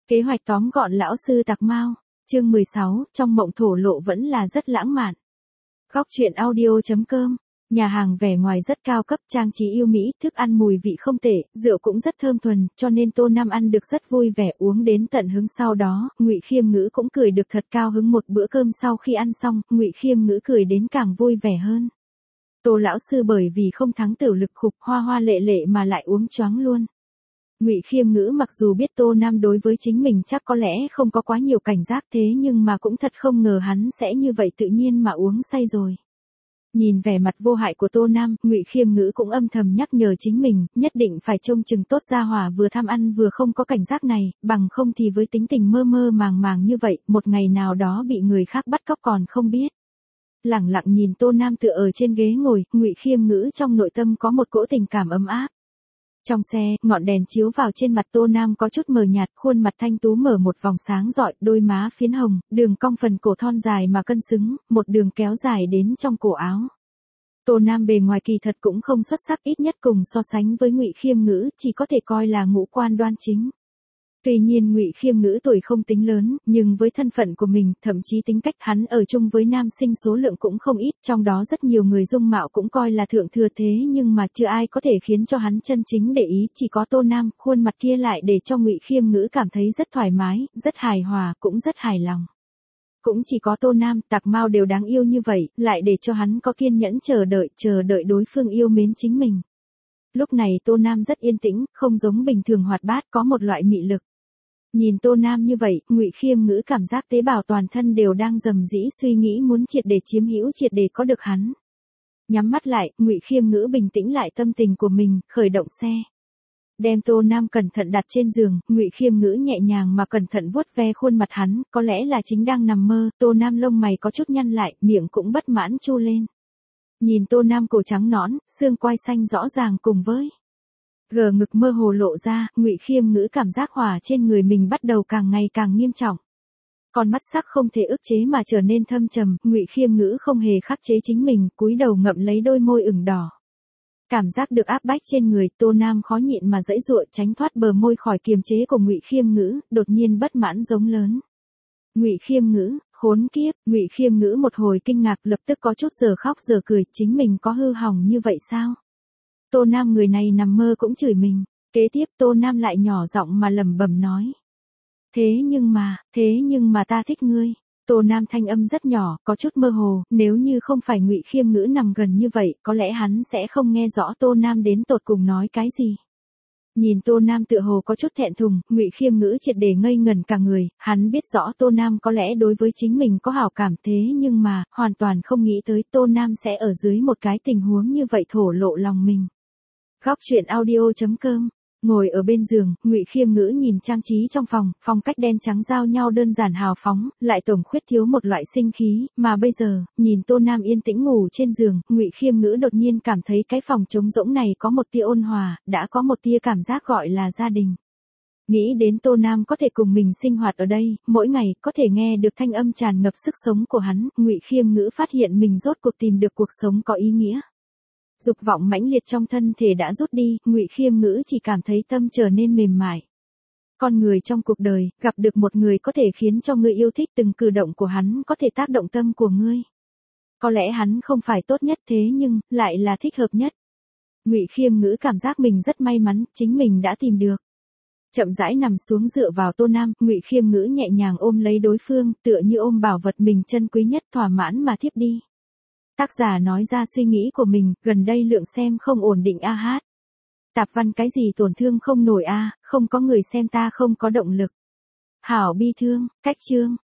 Kế hoạch tóm gọn lão sư Tạc Mao, chương 16, trong mộng thổ lộ vẫn là rất lãng mạn. Góc truyện audio.com, nhà hàng vẻ ngoài rất cao cấp, trang trí yêu mỹ, thức ăn mùi vị không tệ, rượu cũng rất thơm thuần, cho nên Tô Nam ăn được rất vui vẻ, uống đến tận hứng. Sau đó, Ngụy Khiêm Ngữ cũng cười được thật cao hứng. Một bữa cơm sau khi ăn xong, Ngụy Khiêm Ngữ cười đến càng vui vẻ hơn. Tô lão sư bởi vì không thắng tiểu lực khục hoa hoa lệ lệ mà lại uống choáng luôn. Ngụy Khiêm Ngữ mặc dù biết Tô Nam đối với chính mình chắc có lẽ không có quá nhiều cảnh giác, thế nhưng mà cũng thật không ngờ hắn sẽ như vậy tự nhiên mà uống say rồi. Nhìn vẻ mặt vô hại của Tô Nam, Ngụy Khiêm Ngữ cũng âm thầm nhắc nhở chính mình, nhất định phải trông chừng tốt gia hỏa vừa tham ăn vừa không có cảnh giác này, bằng không thì với tính tình mơ mơ màng màng như vậy, một ngày nào đó bị người khác bắt cóc còn không biết. Lẳng lặng nhìn Tô Nam tựa ở trên ghế ngồi, Ngụy Khiêm Ngữ trong nội tâm có một cỗ tình cảm ấm áp. Trong xe, ngọn đèn chiếu vào trên mặt Tô Nam có chút mờ nhạt, khuôn mặt thanh tú mở một vòng sáng rọi, đôi má phiến hồng, đường cong phần cổ thon dài mà cân xứng, một đường kéo dài đến trong cổ áo. Tô Nam bề ngoài kỳ thật cũng không xuất sắc, ít nhất cùng so sánh với Ngụy Khiêm Ngữ, chỉ có thể coi là ngũ quan đoan chính. Tuy nhiên Ngụy Khiêm Ngữ tuổi không tính lớn, nhưng với thân phận của mình, thậm chí tính cách hắn ở chung với nam sinh số lượng cũng không ít, trong đó rất nhiều người dung mạo cũng coi là thượng thừa, thế nhưng mà chưa ai có thể khiến cho hắn chân chính để ý, chỉ có Tô Nam, khuôn mặt kia lại để cho Ngụy Khiêm Ngữ cảm thấy rất thoải mái, rất hài hòa, cũng rất hài lòng. Cũng chỉ có Tô Nam, Tạc Mao đều đáng yêu như vậy, lại để cho hắn có kiên nhẫn chờ đợi đối phương yêu mến chính mình. Lúc này Tô Nam rất yên tĩnh, không giống bình thường hoạt bát, có một loại mị lực. Nhìn Tô Nam như vậy, Ngụy Khiêm Ngữ cảm giác tế bào toàn thân đều đang rầm rĩ suy nghĩ muốn triệt để chiếm hữu, triệt để có được hắn. Nhắm mắt lại, Ngụy Khiêm Ngữ bình tĩnh lại tâm tình của mình, khởi động xe. Đem Tô Nam cẩn thận đặt trên giường, Ngụy Khiêm Ngữ nhẹ nhàng mà cẩn thận vuốt ve khuôn mặt hắn, có lẽ là chính đang nằm mơ, Tô Nam lông mày có chút nhăn lại, miệng cũng bất mãn chu lên. Nhìn Tô Nam cổ trắng nõn, xương quai xanh rõ ràng cùng với gờ ngực mơ hồ lộ ra, Ngụy Khiêm Ngữ cảm giác hỏa trên người mình bắt đầu càng ngày càng nghiêm trọng. Con mắt sắc không thể ức chế mà trở nên thâm trầm, Ngụy Khiêm Ngữ không hề khắc chế chính mình, cúi đầu ngậm lấy đôi môi ửng đỏ. Cảm giác được áp bách trên người, Tô Nam khó nhịn mà giãy giụa tránh thoát bờ môi khỏi kiềm chế của Ngụy Khiêm Ngữ, đột nhiên bất mãn giống lớn. Ngụy Khiêm Ngữ, khốn kiếp, Ngụy Khiêm Ngữ một hồi kinh ngạc, lập tức có chút giờ khóc giờ cười, chính mình có hư hỏng như vậy sao? Tô Nam người này nằm mơ cũng chửi mình. Kế tiếp Tô Nam lại nhỏ giọng mà lẩm bẩm nói. Thế nhưng mà ta thích ngươi. Tô Nam thanh âm rất nhỏ, có chút mơ hồ, nếu như không phải Ngụy Khiêm Ngữ nằm gần như vậy, có lẽ hắn sẽ không nghe rõ Tô Nam đến tột cùng nói cái gì. Nhìn Tô Nam tựa hồ có chút thẹn thùng, Ngụy Khiêm Ngữ triệt để ngây ngẩn cả người, hắn biết rõ Tô Nam có lẽ đối với chính mình có hảo cảm, thế nhưng mà, hoàn toàn không nghĩ tới Tô Nam sẽ ở dưới một cái tình huống như vậy thổ lộ lòng mình. Góc truyện audio.com, ngồi ở bên giường, Ngụy Khiêm Ngữ nhìn trang trí trong phòng, phong cách đen trắng giao nhau đơn giản hào phóng, lại tổng khuyết thiếu một loại sinh khí, mà bây giờ, nhìn Tô Nam yên tĩnh ngủ trên giường, Ngụy Khiêm Ngữ đột nhiên cảm thấy cái phòng trống rỗng này có một tia ôn hòa, đã có một tia cảm giác gọi là gia đình. Nghĩ đến Tô Nam có thể cùng mình sinh hoạt ở đây, mỗi ngày có thể nghe được thanh âm tràn ngập sức sống của hắn, Ngụy Khiêm Ngữ phát hiện mình rốt cuộc tìm được cuộc sống có ý nghĩa. Dục vọng mãnh liệt trong thân thể đã rút đi, Ngụy Khiêm Ngữ chỉ cảm thấy tâm trở nên mềm mại. Con người trong cuộc đời, gặp được một người có thể khiến cho ngươi yêu thích, từng cử động của hắn có thể tác động tâm của ngươi. Có lẽ hắn không phải tốt nhất, thế nhưng lại là thích hợp nhất. Ngụy Khiêm Ngữ cảm giác mình rất may mắn, chính mình đã tìm được. Chậm rãi nằm xuống dựa vào Tô Nam, Ngụy Khiêm Ngữ nhẹ nhàng ôm lấy đối phương, tựa như ôm bảo vật mình chân quý nhất, thỏa mãn mà thiếp đi. Tác giả nói ra suy nghĩ của mình, gần đây lượng xem không ổn định a hát. Tạp văn cái gì tổn thương không nổi a, không có người xem ta không có động lực. Hảo bi thương, cách chương.